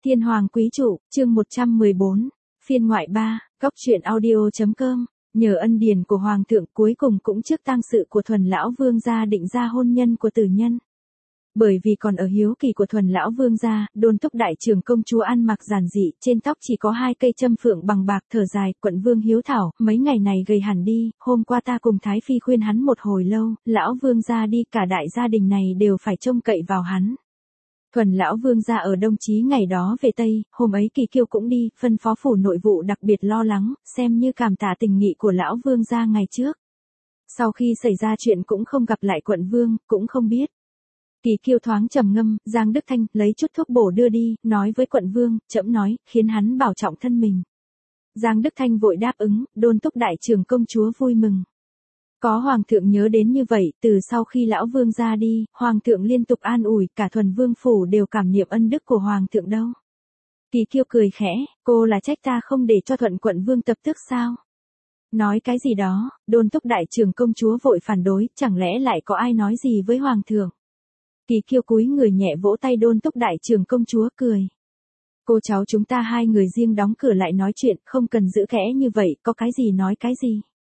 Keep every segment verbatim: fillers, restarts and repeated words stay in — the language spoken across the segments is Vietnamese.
Thiên Hoàng Quý Trụ, chương một trăm mười bốn, phiên ngoại ba, góc truyện audio.com, nhờ ân điển của Hoàng thượng cuối cùng cũng trước tang sự của Thuần Lão Vương gia định ra hôn nhân của tử nhân. Bởi vì còn ở hiếu kỳ của Thuần Lão Vương gia, Đôn Túc đại trưởng công chúa ăn mặc giản dị, trên tóc chỉ có hai cây châm phượng bằng bạc, thở dài, quận Vương hiếu thảo, mấy ngày này gầy hẳn đi, hôm qua ta cùng Thái Phi khuyên hắn một hồi lâu, Lão Vương gia đi, cả đại gia đình này đều phải trông cậy vào hắn. Thuần Lão Vương gia ở Đông Chí ngày đó về Tây, hôm ấy Kỳ Kiêu cũng đi, phân phó phủ nội vụ đặc biệt lo lắng, xem như cảm tạ tình nghị của Lão Vương gia ngày trước. Sau khi xảy ra chuyện cũng không gặp lại quận Vương, cũng không biết. Kỳ Kiêu thoáng trầm ngâm, Giang Đức Thanh lấy chút thuốc bổ đưa đi, nói với quận Vương, trẫm nói, khiến hắn bảo trọng thân mình. Giang Đức Thanh vội đáp ứng, Đôn Túc đại trưởng công chúa vui mừng. Có Hoàng thượng nhớ đến như vậy, từ sau khi Lão Vương ra đi, Hoàng thượng liên tục an ủi, cả Thuần Vương phủ đều cảm niệm ân đức của Hoàng thượng đâu. Kỳ Kiêu cười khẽ, cô là trách ta không để cho Thuận quận Vương tập tước sao? Nói cái gì đó, Đôn Túc đại trưởng công chúa vội phản đối, chẳng lẽ lại có ai nói gì với Hoàng thượng? Kỳ Kiêu cúi người nhẹ vỗ tay Đôn Túc đại trưởng công chúa cười. Cô cháu chúng ta hai người riêng đóng cửa lại nói chuyện, không cần giữ kẽ như vậy, có cái gì nói cái gì.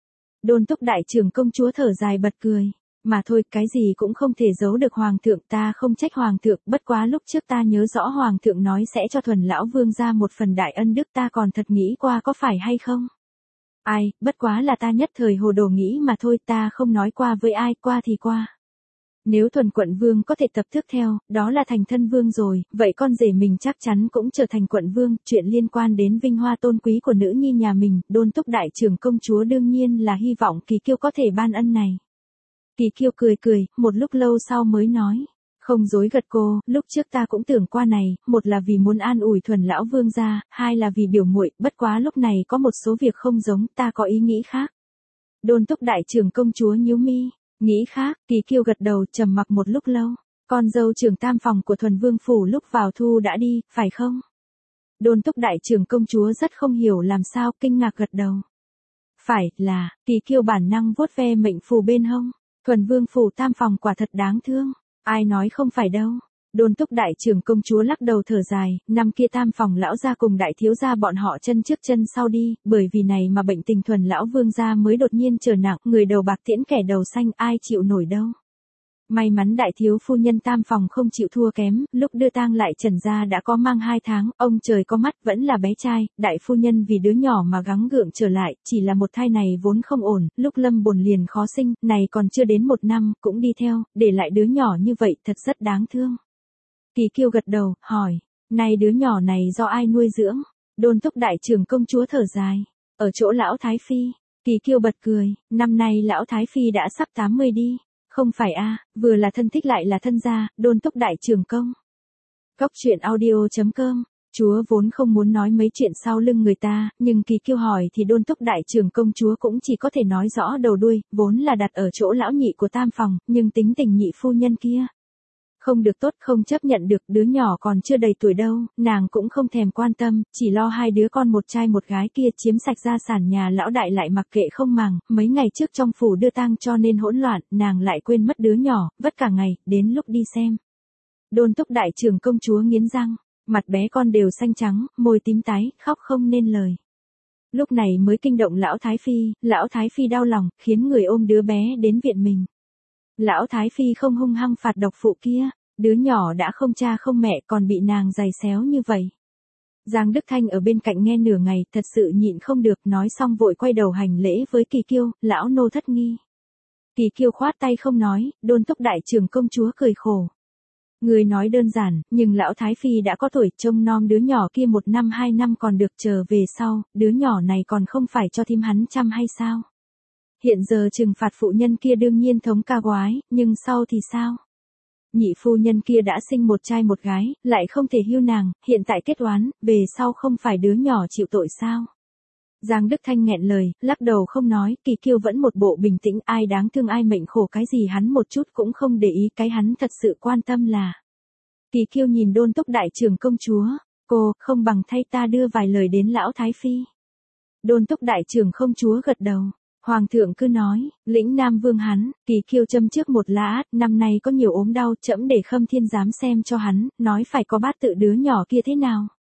Đôn Túc đại trưởng công chúa thở dài bật cười. Mà thôi, cái gì cũng không thể giấu được Hoàng thượng, ta không trách Hoàng thượng, bất quá lúc trước ta nhớ rõ Hoàng thượng nói sẽ cho Thuần Lão Vương ra một phần đại ân đức, ta còn thật nghĩ qua có phải hay không. Ai, bất quá là ta nhất thời hồ đồ nghĩ mà thôi, ta không nói qua với ai, qua thì qua. Nếu Thuần quận Vương có thể tập tước theo, đó là thành thân vương rồi, vậy con rể mình chắc chắn cũng trở thành quận Vương, chuyện liên quan đến vinh hoa tôn quý của nữ nhi nhà mình, Đôn Túc đại trưởng công chúa đương nhiên là hy vọng Kỳ Kiêu có thể ban ân này. Kỳ Kiêu cười cười, một lúc lâu sau mới nói, không dối gật cô, lúc trước ta cũng tưởng qua này, một là vì muốn an ủi Thuần Lão Vương gia, hai là vì biểu muội, bất quá lúc này có một số việc không giống, ta có ý nghĩ khác. Đôn Túc đại trưởng công chúa nhíu mi. Nghĩ khác, Kỳ Kiêu gật đầu trầm mặc một lúc lâu. Con dâu trưởng tam phòng của Thuần Vương phủ lúc vào thu đã đi, phải không? Đôn Túc đại trưởng công chúa rất không hiểu làm sao, kinh ngạc gật đầu. Phải, là, Kỳ Kiêu bản năng vuốt ve mệnh phù bên hông. Thuần Vương phủ tam phòng quả thật đáng thương. Ai nói không phải đâu. Đôn Túc đại trưởng công chúa lắc đầu thở dài, năm kia tam phòng lão gia cùng đại thiếu gia bọn họ chân trước chân sau đi, bởi vì này mà bệnh tình Thuần Lão Vương gia mới đột nhiên trở nặng, người đầu bạc tiễn kẻ đầu xanh, ai chịu nổi đâu. May mắn đại thiếu phu nhân tam phòng không chịu thua kém, lúc đưa tang lại trần gia đã có mang hai tháng, ông trời có mắt, vẫn là bé trai, đại phu nhân vì đứa nhỏ mà gắng gượng trở lại, chỉ là một thai này vốn không ổn, lúc lâm bồn liền khó sinh, này còn chưa đến một năm, cũng đi theo, để lại đứa nhỏ như vậy, thật rất đáng thương. Kỳ Kiêu gật đầu, hỏi, này đứa nhỏ này do ai nuôi dưỡng? Đôn Túc đại trưởng công chúa thở dài, ở chỗ lão Thái Phi. Kỳ Kiêu bật cười, năm nay lão Thái Phi đã sắp tám mươi đi. Không phải a, à, vừa là thân thích lại là thân gia, Đôn Túc đại trưởng công. Góc truyện audio.com, chúa vốn không muốn nói mấy chuyện sau lưng người ta, nhưng Kỳ Kiêu hỏi thì Đôn Túc đại trưởng công chúa cũng chỉ có thể nói rõ đầu đuôi, vốn là đặt ở chỗ lão nhị của tam phòng, nhưng tính tình nhị phu nhân kia. Không được tốt, không chấp nhận được, đứa nhỏ còn chưa đầy tuổi đâu, nàng cũng không thèm quan tâm, chỉ lo hai đứa con một trai một gái kia chiếm sạch gia sản nhà lão đại lại mặc kệ không màng, mấy ngày trước trong phủ đưa tang cho nên hỗn loạn, nàng lại quên mất đứa nhỏ, vất cả ngày, đến lúc đi xem. Đôn Túc đại trưởng công chúa nghiến răng, mặt bé con đều xanh trắng, môi tím tái, khóc không nên lời. Lúc này mới kinh động lão Thái Phi, lão Thái Phi đau lòng, khiến người ôm đứa bé đến viện mình. Lão Thái Phi không hung hăng phạt độc phụ kia, đứa nhỏ đã không cha không mẹ còn bị nàng giày xéo như vậy. Giang Đức Thanh ở bên cạnh nghe nửa ngày, thật sự nhịn không được, nói xong vội quay đầu hành lễ với Kỳ Kiêu, lão nô thất nghi. Kỳ Kiêu khoát tay không nói, Đôn Túc đại trưởng công chúa cười khổ. Người nói đơn giản, nhưng lão Thái Phi đã có tuổi, trông nom đứa nhỏ kia một năm hai năm còn được, chờ về sau, đứa nhỏ này còn không phải cho thím hắn chăm hay sao? Hiện giờ trừng phạt phụ nhân kia đương nhiên thống ca quái, nhưng sau thì sao? Nhị phu nhân kia đã sinh một trai một gái, lại không thể hưu nàng, hiện tại kết oán, về sau không phải đứa nhỏ chịu tội sao? Giang Đức Thanh nghẹn lời, lắc đầu không nói, Kỳ Kiêu vẫn một bộ bình tĩnh, ai đáng thương ai mệnh khổ cái gì hắn một chút cũng không để ý, cái hắn thật sự quan tâm là. Kỳ Kiêu nhìn Đôn Túc đại trưởng công chúa, cô, không bằng thay ta đưa vài lời đến lão Thái Phi. Đôn Túc đại trưởng công chúa gật đầu. Hoàng thượng cứ nói, lĩnh Nam Vương hắn, Kỳ Kiêu châm trước một lát, năm nay có nhiều ốm đau, trẫm để Khâm Thiên giám xem cho hắn, nói phải có bát tự đứa nhỏ kia thế nào.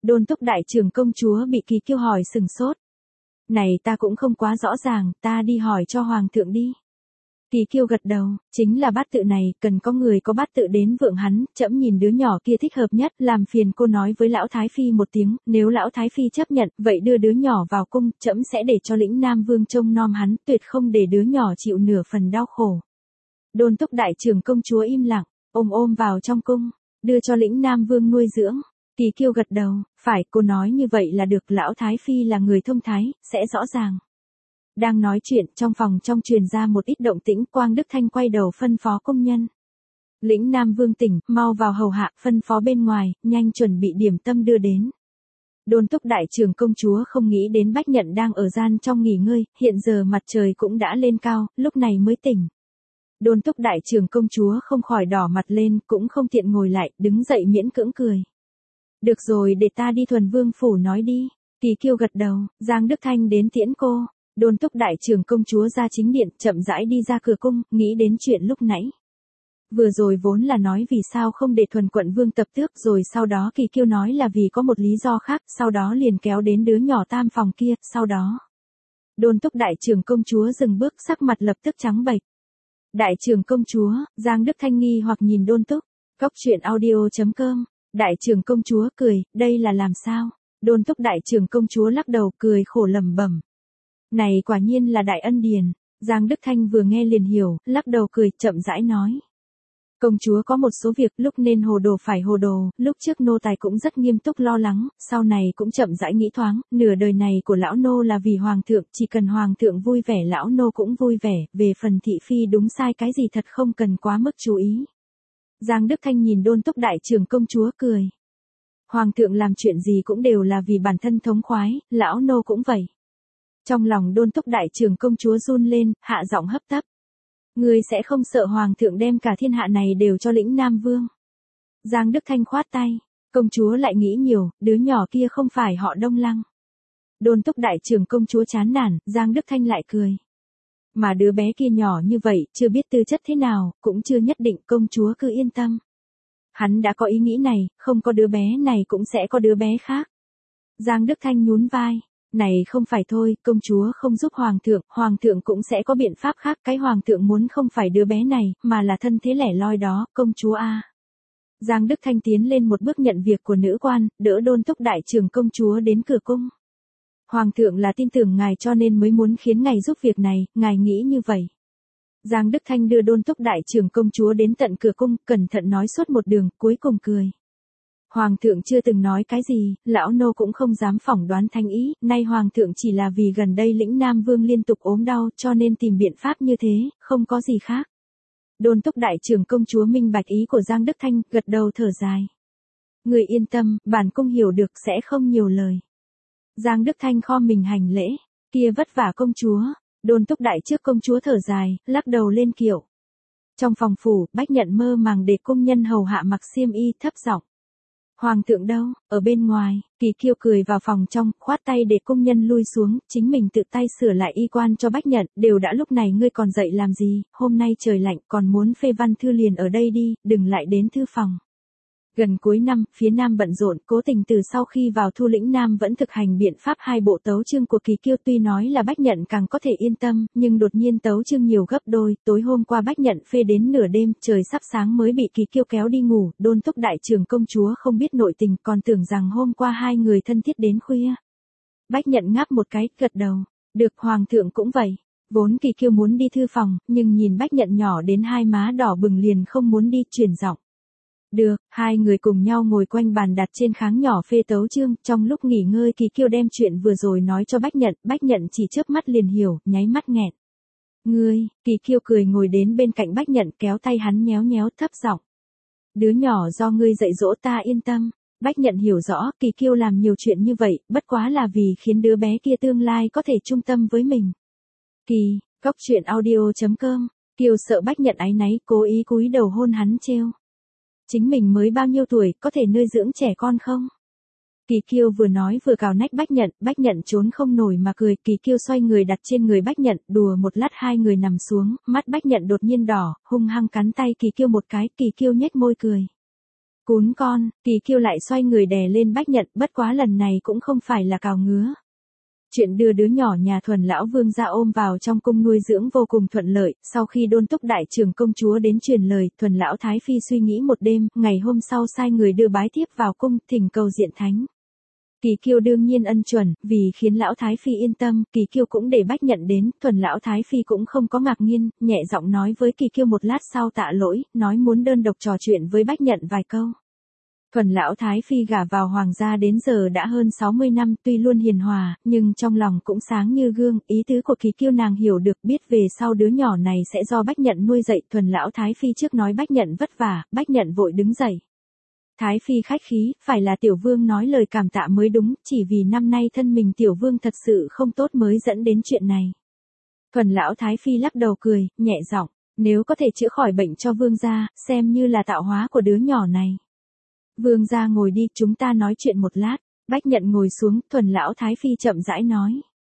Đôn túc đại trưởng công chúa bị Kỳ Kiêu hỏi sừng sốt. Này ta cũng không quá rõ ràng, ta đi hỏi cho hoàng thượng đi. Kỳ Kiêu gật đầu, chính là bát tự này, cần có người có bát tự đến vượng hắn, trẫm nhìn đứa nhỏ kia thích hợp nhất, làm phiền cô nói với lão Thái Phi một tiếng, nếu lão Thái Phi chấp nhận, vậy đưa đứa nhỏ vào cung, trẫm sẽ để cho lĩnh Nam Vương trông nom hắn, tuyệt không để đứa nhỏ chịu nửa phần đau khổ. Đôn túc đại trưởng công chúa im lặng, ôm ôm vào trong cung, đưa cho lĩnh Nam Vương nuôi dưỡng. Kỳ Kiêu gật đầu, phải, cô nói như vậy là được, lão Thái Phi là người thông thái, sẽ rõ ràng. Đang nói chuyện, trong phòng trong truyền ra một ít động tĩnh, Quang Đức Thanh quay đầu phân phó công nhân. Lĩnh Nam Vương tỉnh, mau vào hầu hạ, phân phó bên ngoài, nhanh chuẩn bị điểm tâm đưa đến. Đôn túc đại trưởng công chúa không nghĩ đến Bách Nhận đang ở gian trong nghỉ ngơi, hiện giờ mặt trời cũng đã lên cao, lúc này mới tỉnh. Đôn túc đại trưởng công chúa không khỏi đỏ mặt lên, cũng không tiện ngồi lại, đứng dậy miễn cưỡng cười. Được rồi, để ta đi Thuần Vương phủ nói đi. Kỳ Kiêu gật đầu, Giang Đức Thanh đến tiễn cô. Đôn túc đại trưởng công chúa ra chính điện, chậm rãi đi ra cửa cung, nghĩ đến chuyện lúc nãy. Vừa rồi vốn là nói vì sao không để Thuần quận vương tập tước, rồi sau đó Kỳ Kiêu nói là vì có một lý do khác, sau đó liền kéo đến đứa nhỏ tam phòng kia, sau đó. Đôn túc đại trưởng công chúa dừng bước, sắc mặt lập tức trắng bệch. Đại trưởng công chúa, Giang Đức Thanh nghi hoặc nhìn Đôn túc. Cóc truyện audio chấm com. Đại trưởng công chúa cười, đây là làm sao? Đôn túc đại trưởng công chúa lắc đầu cười khổ lẩm bẩm. Này quả nhiên là đại ân điền. Giang Đức Thanh vừa nghe liền hiểu, lắc đầu cười, chậm rãi nói. Công chúa có một số việc lúc nên hồ đồ phải hồ đồ, lúc trước nô tài cũng rất nghiêm túc lo lắng, sau này cũng chậm rãi nghĩ thoáng, nửa đời này của lão nô là vì hoàng thượng, chỉ cần hoàng thượng vui vẻ lão nô cũng vui vẻ, về phần thị phi đúng sai cái gì thật không cần quá mức chú ý. Giang Đức Thanh nhìn Đôn túc đại trưởng công chúa cười. Hoàng thượng làm chuyện gì cũng đều là vì bản thân thống khoái, lão nô cũng vậy. Trong lòng Đôn túc đại trưởng công chúa run lên, hạ giọng hấp tấp. Ngươi sẽ không sợ hoàng thượng đem cả thiên hạ này đều cho lĩnh Nam Vương. Giang Đức Thanh khoát tay, công chúa lại nghĩ nhiều, đứa nhỏ kia không phải họ Đông Lăng. Đôn túc đại trưởng công chúa chán nản, Giang Đức Thanh lại cười. Mà đứa bé kia nhỏ như vậy, chưa biết tư chất thế nào, cũng chưa nhất định, công chúa cứ yên tâm. Hắn đã có ý nghĩ này, không có đứa bé này cũng sẽ có đứa bé khác. Giang Đức Thanh nhún vai. Này không phải thôi, công chúa không giúp hoàng thượng, hoàng thượng cũng sẽ có biện pháp khác, cái hoàng thượng muốn không phải đứa bé này, mà là thân thế lẻ loi đó, công chúa a. Giang Đức Thanh tiến lên một bước nhận việc của nữ quan, đỡ Đôn túc đại trưởng công chúa đến cửa cung. Hoàng thượng là tin tưởng ngài cho nên mới muốn khiến ngài giúp việc này, ngài nghĩ như vậy. Giang Đức Thanh đưa Đôn túc đại trưởng công chúa đến tận cửa cung, cẩn thận nói suốt một đường, cuối cùng cười. Hoàng thượng chưa từng nói cái gì, lão nô cũng không dám phỏng đoán thanh ý, nay hoàng thượng chỉ là vì gần đây lĩnh Nam Vương liên tục ốm đau cho nên tìm biện pháp như thế, không có gì khác. Đôn túc đại trưởng công chúa minh bạch ý của Giang Đức Thanh, gật đầu thở dài. Người yên tâm, bản cung hiểu được sẽ không nhiều lời. Giang Đức Thanh kho mình hành lễ, kia vất vả công chúa. Đôn túc đại trước công chúa thở dài, lắc đầu lên kiệu. Trong phòng phủ, Bách Nhận mơ màng để công nhân hầu hạ mặc xiêm y, thấp giọng. Hoàng thượng đâu, ở bên ngoài. Kỳ Kiêu cười vào phòng trong, khoát tay để công nhân lui xuống, chính mình tự tay sửa lại y quan cho Bách Nhận, đều đã lúc này ngươi còn dậy làm gì, hôm nay trời lạnh còn muốn phê văn thư liền ở đây đi, đừng lại đến thư phòng. Gần cuối năm, phía Nam bận rộn, Cố Tình từ sau khi vào Thu lĩnh Nam vẫn thực hành biện pháp hai bộ tấu chương của Kỳ Kiêu, tuy nói là Bách Nhận càng có thể yên tâm, nhưng đột nhiên tấu chương nhiều gấp đôi, tối hôm qua Bách Nhận phê đến nửa đêm, trời sắp sáng mới bị Kỳ Kiêu kéo đi ngủ, Đôn túc đại trưởng công chúa không biết nội tình, còn tưởng rằng hôm qua hai người thân thiết đến khuya. Bách Nhận ngáp một cái, gật đầu, được, hoàng thượng cũng vậy. Vốn Kỳ Kiêu muốn đi thư phòng, nhưng nhìn Bách Nhận nhỏ đến hai má đỏ bừng liền không muốn đi, chuyển giọng. Được, hai người cùng nhau ngồi quanh bàn đặt trên kháng nhỏ phê tấu chương, trong lúc nghỉ ngơi Kỳ Kiêu đem chuyện vừa rồi nói cho Bách Nhận, Bách Nhận chỉ chớp mắt liền hiểu, nháy mắt nghẹn. Ngươi, Kỳ Kiêu cười ngồi đến bên cạnh Bách Nhận kéo tay hắn nhéo nhéo thấp giọng. Đứa nhỏ do ngươi dạy dỗ ta yên tâm. Bách Nhận hiểu rõ, Kỳ Kiêu làm nhiều chuyện như vậy, bất quá là vì khiến đứa bé kia tương lai có thể trung tâm với mình. Kỳ, cóc truyện audio chấm com, Kiều sợ Bách Nhận áy náy, cố ý cúi đầu hôn hắn trêu. Chính mình mới bao nhiêu tuổi, có thể nuôi dưỡng trẻ con không? Kỳ Kiêu vừa nói vừa cào nách Bách Nhận, Bách Nhận trốn không nổi mà cười, Kỳ Kiêu xoay người đặt trên người Bách Nhận, đùa một lát hai người nằm xuống, mắt Bách Nhận đột nhiên đỏ, hung hăng cắn tay Kỳ Kiêu một cái, Kỳ Kiêu nhếch môi cười. Cún con, Kỳ Kiêu lại xoay người đè lên Bách Nhận, bất quá lần này cũng không phải là cào ngứa. Chuyện đưa đứa nhỏ nhà Thuần lão vương gia ôm vào trong cung nuôi dưỡng vô cùng thuận lợi, sau khi đôn túc đại trưởng công chúa đến truyền lời, Thuần lão thái phi suy nghĩ một đêm, ngày hôm sau sai người đưa bái thiếp vào cung, thỉnh cầu diện thánh. Kỳ Kiêu đương nhiên ân chuẩn, vì khiến lão thái phi yên tâm, Kỳ Kiêu cũng để Bách Nhận đến, Thuần lão thái phi cũng không có ngạc nhiên, nhẹ giọng nói với Kỳ Kiêu một lát sau tạ lỗi, nói muốn đơn độc trò chuyện với Bách Nhận vài câu. Thuần lão thái phi gả vào hoàng gia đến giờ đã hơn sáu mươi năm, tuy luôn hiền hòa, nhưng trong lòng cũng sáng như gương, ý tứ của Kỳ Kiêu nàng hiểu được, biết về sau đứa nhỏ này sẽ do Bách Nhận nuôi dạy. Thuần lão thái phi trước nói Bách Nhận vất vả, Bách Nhận vội đứng dậy. Thái phi khách khí, phải là tiểu vương nói lời cảm tạ mới đúng, chỉ vì năm nay thân mình tiểu vương thật sự không tốt mới dẫn đến chuyện này. Thuần lão thái phi lắc đầu cười, nhẹ giọng, nếu có thể chữa khỏi bệnh cho vương gia, xem như là tạo hóa của đứa nhỏ này. Vương gia ngồi đi, chúng ta nói chuyện một lát. Bách Nhận ngồi xuống, Thuần lão thái phi chậm rãi nói.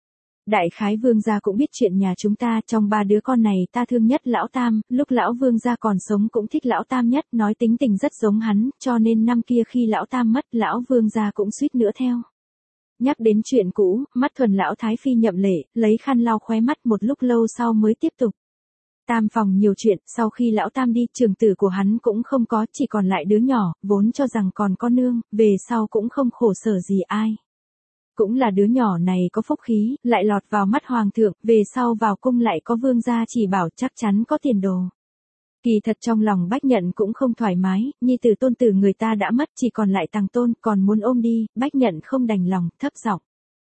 Đại khái vương gia cũng biết chuyện nhà chúng ta, trong ba đứa con này ta thương nhất lão tam, lúc lão vương gia còn sống cũng thích lão tam nhất, nói tính tình rất giống hắn, cho nên năm kia khi lão tam mất, lão vương gia cũng suýt nữa theo. Nhắc đến chuyện cũ, mắt Thuần lão thái phi nhậm lệ, lấy khăn lau khóe mắt, một lúc lâu sau mới tiếp tục. Tam phòng nhiều chuyện, sau khi lão tam đi, trường tử của hắn cũng không có, chỉ còn lại đứa nhỏ, vốn cho rằng còn có nương, về sau cũng không khổ sở gì ai. Cũng là đứa nhỏ này có phúc khí, lại lọt vào mắt hoàng thượng, về sau vào cung lại có vương gia chỉ bảo, chắc chắn có tiền đồ. Kỳ thật trong lòng Bách Nhận cũng không thoải mái, nhi tử tôn tử người ta đã mất, chỉ còn lại tàng tôn, còn muốn ôm đi, Bách Nhận không đành lòng, thấp giọng.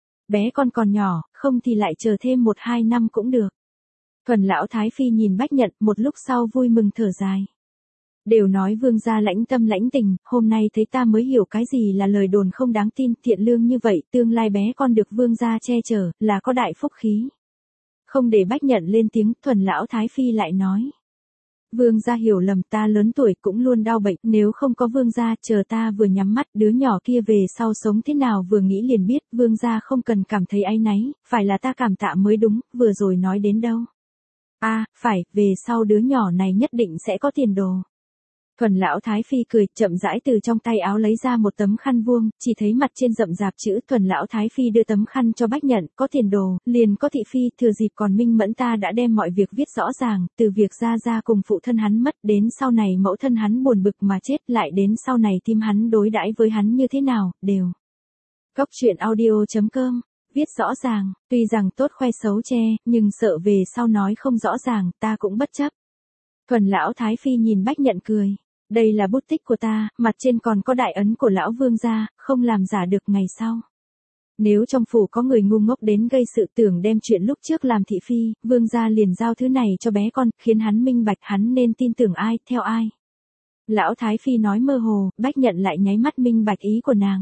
Bé con còn nhỏ, không thì lại chờ thêm một hai năm cũng được. Thuần lão thái phi nhìn Bách Nhận, một lúc sau vui mừng thở dài. Đều nói vương gia lãnh tâm lãnh tình, hôm nay thấy ta mới hiểu cái gì là lời đồn không đáng tin, thiện lương như vậy, tương lai bé con được vương gia che chở, là có đại phúc khí. Không để Bách Nhận lên tiếng, Thuần lão thái phi lại nói. Vương gia hiểu lầm, ta lớn tuổi cũng luôn đau bệnh, nếu không có vương gia, chờ ta vừa nhắm mắt, đứa nhỏ kia về sau sống thế nào vừa nghĩ liền biết, vương gia không cần cảm thấy áy náy, phải là ta cảm tạ mới đúng, vừa rồi nói đến đâu. A, à, phải, về sau đứa nhỏ này nhất định sẽ có tiền đồ. Thuần lão thái phi cười, chậm rãi từ trong tay áo lấy ra một tấm khăn vuông, chỉ thấy mặt trên rậm rạp chữ. Thuần lão thái phi đưa tấm khăn cho Bách Nhận, có tiền đồ, liền có thị phi, thừa dịp còn minh mẫn ta đã đem mọi việc viết rõ ràng, từ việc gia gia cùng phụ thân hắn mất, đến sau này mẫu thân hắn buồn bực mà chết, lại đến sau này tim hắn đối đãi với hắn như thế nào, đều. Góc truyện audio chấm com viết rõ ràng, tuy rằng tốt khoe xấu che, nhưng sợ về sau nói không rõ ràng, ta cũng bất chấp. Thuần lão thái phi nhìn Bách Nhận cười. Đây là bút tích của ta, mặt trên còn có đại ấn của lão vương gia, không làm giả được ngày sau. Nếu trong phủ có người ngu ngốc đến gây sự tưởng đem chuyện lúc trước làm thị phi, vương gia liền giao thứ này cho bé con, khiến hắn minh bạch hắn nên tin tưởng ai, theo ai. Lão thái phi nói mơ hồ, Bách Nhận lại nháy mắt minh bạch ý của nàng.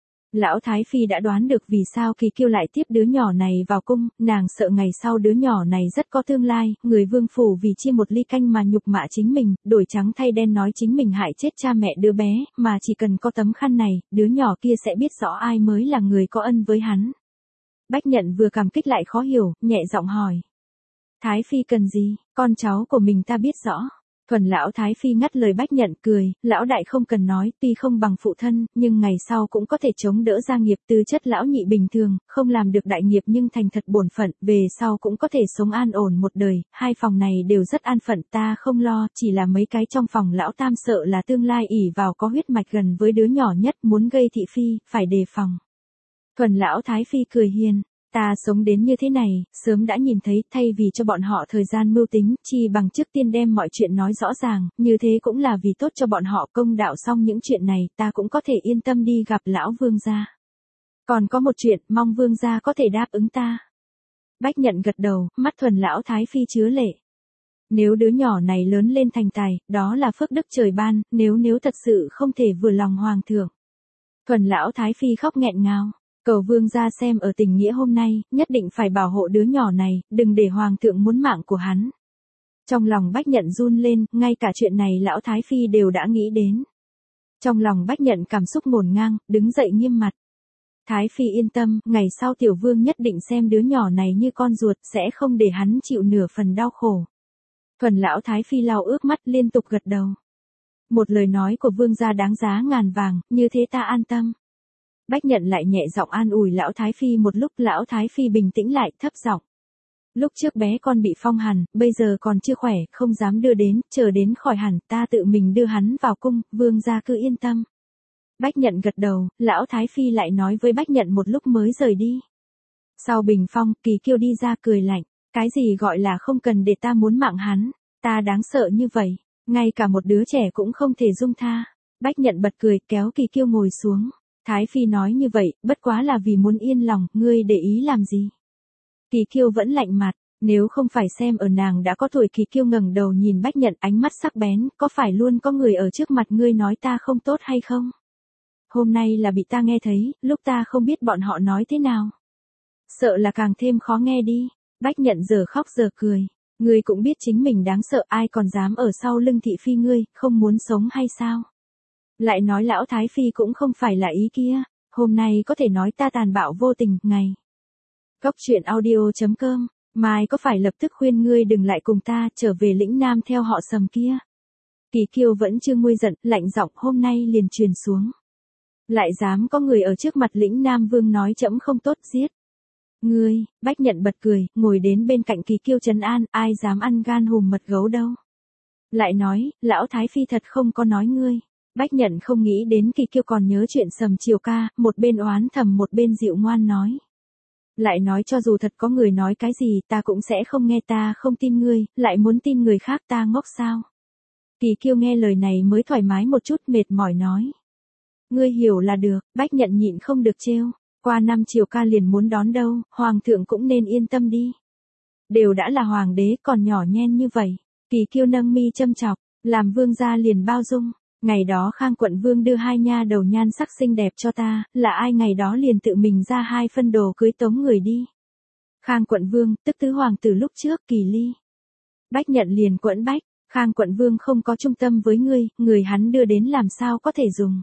Lão thái phi đã đoán được vì sao Kỳ Kiêu lại tiếp đứa nhỏ này vào cung, nàng sợ ngày sau đứa nhỏ này rất có tương lai, người vương phủ vì chia một ly canh mà nhục mạ chính mình, đổi trắng thay đen nói chính mình hại chết cha mẹ đứa bé, mà chỉ cần có tấm khăn này, đứa nhỏ kia sẽ biết rõ ai mới là người có ân với hắn. Bách Nhận vừa cảm kích lại khó hiểu, nhẹ giọng hỏi. Thái phi cần gì, con cháu của mình ta biết rõ. Thuần lão thái phi ngắt lời Bách Nhận cười, lão đại không cần nói, tuy không bằng phụ thân, nhưng ngày sau cũng có thể chống đỡ gia nghiệp, tư chất lão nhị bình thường, không làm được đại nghiệp nhưng thành thật bổn phận, về sau cũng có thể sống an ổn một đời, hai phòng này đều rất an phận, ta không lo, chỉ là mấy cái trong phòng lão tam sợ là tương lai ỷ vào có huyết mạch gần với đứa nhỏ nhất muốn gây thị phi, phải đề phòng. Thuần lão thái phi cười hiền. Ta sống đến như thế này, sớm đã nhìn thấy, thay vì cho bọn họ thời gian mưu tính, chi bằng trước tiên đem mọi chuyện nói rõ ràng, như thế cũng là vì tốt cho bọn họ. Công đạo xong những chuyện này, ta cũng có thể yên tâm đi gặp lão vương gia. Còn có một chuyện, mong vương gia có thể đáp ứng ta. Bách Nhận gật đầu, mắt Thuần lão thái phi chứa lệ. Nếu đứa nhỏ này lớn lên thành tài, đó là phước đức trời ban, nếu nếu thật sự không thể vừa lòng hoàng thượng. Thuần lão thái phi khóc nghẹn ngào. Cầu vương gia xem ở tình nghĩa hôm nay, nhất định phải bảo hộ đứa nhỏ này, đừng để hoàng thượng muốn mạng của hắn. Trong lòng Bách Nhận run lên, ngay cả chuyện này lão thái phi đều đã nghĩ đến. Trong lòng Bách Nhận cảm xúc ngổn ngang, đứng dậy nghiêm mặt. Thái phi yên tâm, ngày sau tiểu vương nhất định xem đứa nhỏ này như con ruột, sẽ không để hắn chịu nửa phần đau khổ. Thuần lão thái phi lau ướt mắt liên tục gật đầu. Một lời nói của vương gia đáng giá ngàn vàng, như thế ta an tâm. Bách Nhận lại nhẹ giọng an ủi lão Thái Phi một lúc, lão Thái Phi bình tĩnh lại, thấp giọng. Lúc trước bé con bị phong hàn, bây giờ còn chưa khỏe, không dám đưa đến, chờ đến khỏi hẳn, ta tự mình đưa hắn vào cung, vương gia cứ yên tâm. Bách Nhận gật đầu, lão Thái Phi lại nói với Bách Nhận một lúc mới rời đi. Sau bình phong, Kỳ Kiêu đi ra cười lạnh, cái gì gọi là không cần để ta muốn mạng hắn, ta đáng sợ như vậy, ngay cả một đứa trẻ cũng không thể dung tha. Bách Nhận bật cười, kéo Kỳ Kiêu ngồi xuống. Thái Phi nói như vậy, bất quá là vì muốn yên lòng, ngươi để ý làm gì? Kỳ Kiêu vẫn lạnh mặt, nếu không phải xem ở nàng đã có tuổi. Kỳ Kiêu ngẩng đầu nhìn Bách Nhận, ánh mắt sắc bén, có phải luôn có người ở trước mặt ngươi nói ta không tốt hay không? Hôm nay là bị ta nghe thấy, lúc ta không biết bọn họ nói thế nào. Sợ là càng thêm khó nghe đi. Bách Nhận giờ khóc giờ cười, ngươi cũng biết chính mình đáng sợ, ai còn dám ở sau lưng thị phi ngươi, không muốn sống hay sao? Lại nói lão Thái Phi cũng không phải là ý kia, hôm nay có thể nói ta tàn bạo vô tình, ngày. Cốc truyện audio.com, mai có phải lập tức khuyên ngươi đừng lại cùng ta trở về lĩnh Nam theo họ Sầm kia. Kỳ Kiêu vẫn chưa nguôi giận, lạnh giọng hôm nay liền truyền xuống. Lại dám có người ở trước mặt lĩnh Nam Vương nói trẫm không tốt, giết. Ngươi, Bách Nhận bật cười, ngồi đến bên cạnh Kỳ Kiêu trấn an, ai dám ăn gan hùm mật gấu đâu. Lại nói, lão Thái Phi thật không có nói ngươi. Bách Nhận không nghĩ đến Kỳ Kiêu còn nhớ chuyện Sầm Triều ca, một bên oán thầm một bên dịu ngoan nói. Lại nói cho dù thật có người nói cái gì ta cũng sẽ không nghe, ta không tin ngươi, lại muốn tin người khác, ta ngốc sao? Kỳ Kiêu nghe lời này mới thoải mái một chút, mệt mỏi nói. Ngươi hiểu là được. Bách Nhận nhịn không được trêu, qua năm Triều ca liền muốn đón đâu, hoàng thượng cũng nên yên tâm đi. Đều đã là hoàng đế còn nhỏ nhen như vậy. Kỳ Kiêu nâng mi châm chọc, làm vương gia liền bao dung. Ngày đó Khang quận vương đưa hai nha đầu nhan sắc xinh đẹp cho ta, là ai ngày đó liền tự mình ra hai phân đồ cưới tống người đi. Khang quận vương, tức tứ hoàng tử lúc trước, Kỳ Ly. Bách Nhận liền quẫn bách, Khang quận vương không có trung tâm với ngươi, người hắn đưa đến làm sao có thể dùng.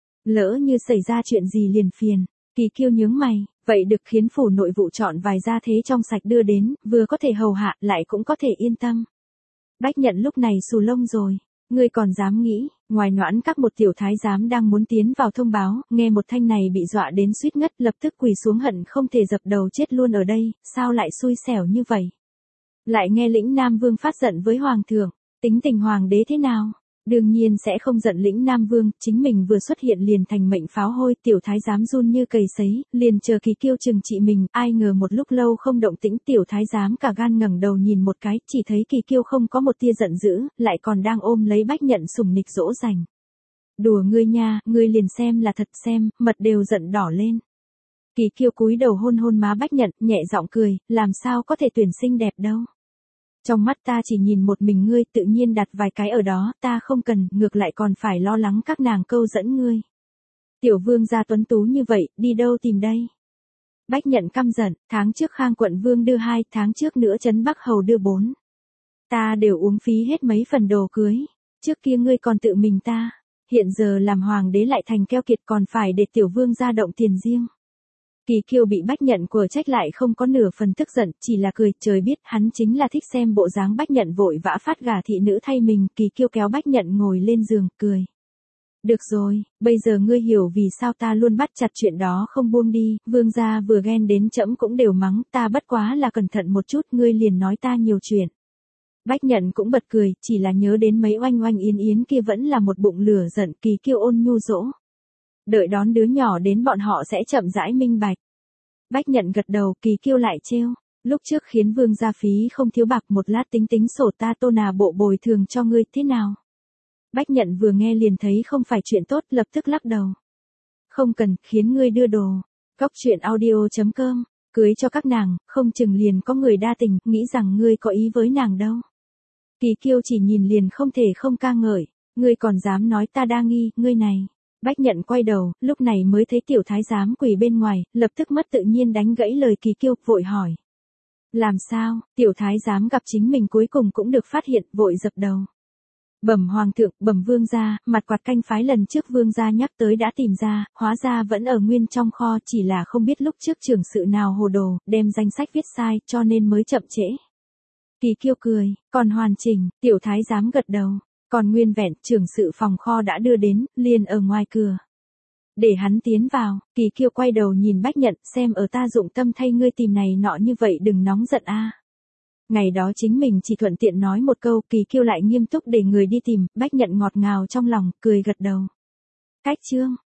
Lỡ như xảy ra chuyện gì liền phiền. Kỳ Kiêu nhướng mày, vậy được khiến phủ nội vụ chọn vài gia thế trong sạch đưa đến, vừa có thể hầu hạ lại cũng có thể yên tâm. Bách Nhận lúc này xù lông rồi. Ngươi còn dám nghĩ, ngoài Noãn các một tiểu thái giám đang muốn tiến vào thông báo, nghe một thanh này bị dọa đến suýt ngất, lập tức quỳ xuống hận không thể dập đầu chết luôn ở đây, sao lại xui xẻo như vậy? Lại nghe lĩnh Nam Vương phát giận với hoàng thượng, tính tình hoàng đế thế nào? Đương nhiên sẽ không giận lĩnh Nam Vương, chính mình vừa xuất hiện liền thành mệnh pháo hôi, tiểu thái giám run như cầy sấy, liền chờ Kỳ Kiêu trừng trị mình, ai ngờ một lúc lâu không động tĩnh, tiểu thái giám cả gan ngẩng đầu nhìn một cái, chỉ thấy Kỳ Kiêu không có một tia giận dữ, lại còn đang ôm lấy Bách Nhận sủng nịch dỗ dành. Đùa ngươi nha, ngươi liền xem là thật xem, mật đều giận đỏ lên. Kỳ Kiêu cúi đầu hôn hôn má Bách Nhận, nhẹ giọng cười, làm sao có thể tuyển xinh đẹp đâu. Trong mắt ta chỉ nhìn một mình ngươi, tự nhiên đặt vài cái ở đó, ta không cần, ngược lại còn phải lo lắng các nàng câu dẫn ngươi. Tiểu vương gia tuấn tú như vậy, đi đâu tìm đây? Bách Nhận căm giận, tháng trước Khang quận vương đưa hai, tháng trước nữa Trấn Bắc Hầu đưa bốn. Ta đều uống phí hết mấy phần đồ cưới, trước kia ngươi còn tự mình ta, hiện giờ làm hoàng đế lại thành keo kiệt còn phải để tiểu vương gia động tiền riêng. Kỳ Kiêu bị Bách Nhận của trách lại không có nửa phần tức giận, chỉ là cười, trời biết hắn chính là thích xem bộ dáng Bách Nhận vội vã phát gả thị nữ thay mình. Kỳ Kiêu kéo Bách Nhận ngồi lên giường, cười. Được rồi, bây giờ ngươi hiểu vì sao ta luôn bắt chặt chuyện đó không buông đi, vương gia vừa ghen đến trẫm cũng đều mắng, ta bất quá là cẩn thận một chút, ngươi liền nói ta nhiều chuyện. Bách Nhận cũng bật cười, chỉ là nhớ đến mấy oanh oanh yến yến kia vẫn là một bụng lửa giận. Kỳ Kiêu ôn nhu dỗ. Đợi đón đứa nhỏ đến bọn họ sẽ chậm rãi minh bạch. Bách Nhận gật đầu, Kỳ Kiêu lại trêu. Lúc trước khiến vương gia phí không thiếu bạc, một lát tính tính sổ ta tô nà bộ bồi thường cho ngươi, thế nào? Bách Nhận vừa nghe liền thấy không phải chuyện tốt, lập tức lắc đầu. Không cần, khiến ngươi đưa đồ. Cốc truyện audio.com, cưới cho các nàng, không chừng liền có người đa tình, nghĩ rằng ngươi có ý với nàng đâu. Kỳ Kiêu chỉ nhìn liền không thể không ca ngợi, ngươi còn dám nói ta đa nghi, ngươi này. Bách Nhận quay đầu, lúc này mới thấy tiểu thái giám quỳ bên ngoài, lập tức mất tự nhiên đánh gãy lời Kỳ Kiêu, vội hỏi. Làm sao? Tiểu thái giám gặp chính mình cuối cùng cũng được phát hiện, vội dập đầu. Bẩm hoàng thượng, bẩm vương gia, mặt quạt canh phái lần trước vương gia nhắc tới đã tìm ra, hóa ra vẫn ở nguyên trong kho, chỉ là không biết lúc trước trưởng sự nào hồ đồ, đem danh sách viết sai, cho nên mới chậm trễ. Kỳ Kiêu cười, còn hoàn chỉnh, tiểu thái giám gật đầu. Còn nguyên vẹn, trưởng sự phòng kho đã đưa đến, liền ở ngoài cửa. Để hắn tiến vào, Kỳ Kiêu quay đầu nhìn Bách Nhận, xem ở ta dụng tâm thay ngươi tìm này nọ như vậy đừng nóng giận a. Ngày đó chính mình chỉ thuận tiện nói một câu, Kỳ Kiêu lại nghiêm túc để người đi tìm, Bách Nhận ngọt ngào trong lòng, cười gật đầu. Cách chương